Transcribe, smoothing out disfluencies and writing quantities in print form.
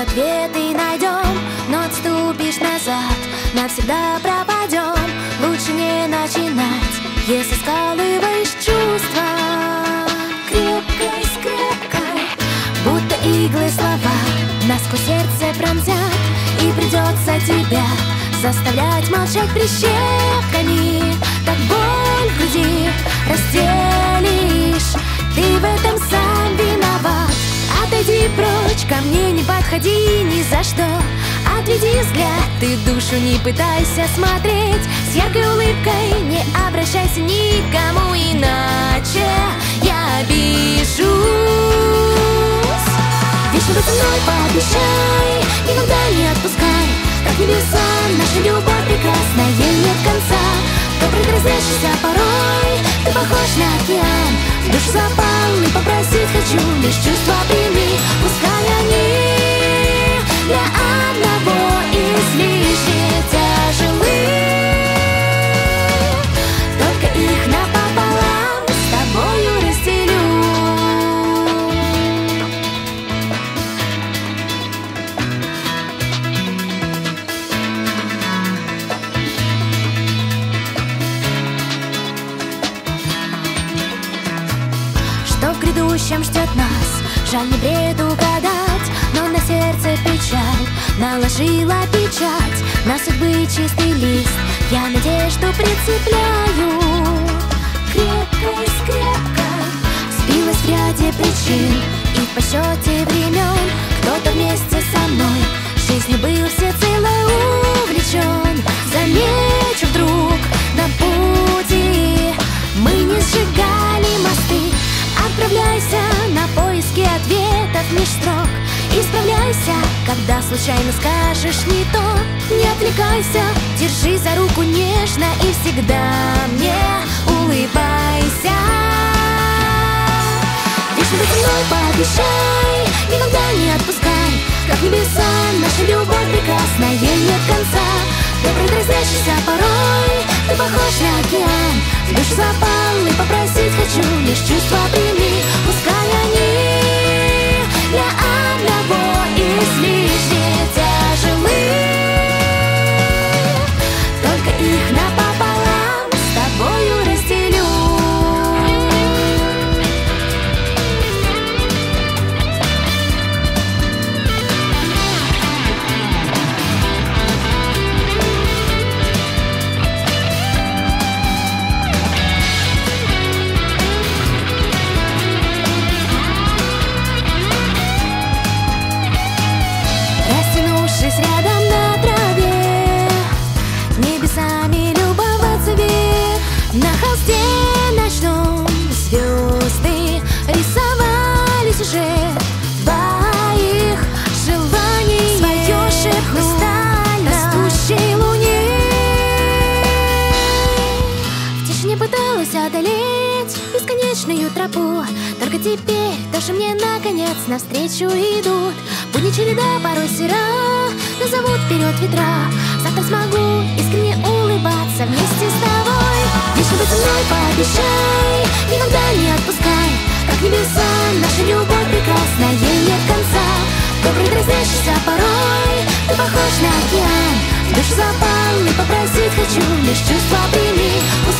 ответы найдем, но отступишь назад, навсегда пропадем. Лучше не начинать, если скалываешь чувства. Крепкой скрепкой, будто иглы слова насквозь сердце пронзят, и придется тебя заставлять молчать прищепками. Так боль в груди разделишь, ты в этом сам виноват. Отойди прочь, ко мне не подходи ни за что. Отведи взгляд, ты в душу не пытайся смотреть. С яркой улыбкой не обращайся никому, иначе я обижусь. Вечно быть со мной пообещай, никогда не отпускай. Как небеса, наша любовь прекрасна, ей нет конца. Добрый разрешишься порой, ты похож на океан. В душу запал и попросить хочу, лишь чувства прими. Пускай они для одного излишне тяжелы, только их напополам с тобою разделю. Что в грядущем ждет нас, жаль не предугадать, но на сердце печаль наложила печать. На судьбы чистый лист я надежду прицепляю. Крепкой скрепкой сбилась в ряде причин и в подсчете времен. Кто-то вместе со мной жизнью был всецело увлечен. Замечу вдруг на пути мы не сжигали мосты. Отправляйся на поиски ответов меж строк. Исправляйся, когда случайно скажешь не то. Не отвлекайся, держи за руку нежно и всегда мне улыбайся. Вечно быть со мной пообещай, никогда не отпускай. Как небеса, наша любовь прекрасна, ей нет конца. Добрый разрешишься порой, ты похож на океан. В душу запал и попросить хочу, лишь чувства прими. Пускай они для одного излишне тяжелы, только их напополам с тобою разделю. Растянувшись рядом на траве, небесами любоваться век. На холсте ночном звезды рисовались уже твоих желаний. Свое шепнуть растущей луне. В тишине пыталась одолеть бесконечную тропу, только теперь тоже мне наконец навстречу идут. Будни череда порой сера, но зовут вперед ветра. Завтра смогу искренне улыбаться вместе с тобой. Вечно быть со мной пообещай, никогда не отпускай. Как небеса, наша любовь прекрасна, ей нет конца. Добрый разрешишься порой, ты похож на океан. В душу запал и попросить хочу, лишь чувства прими.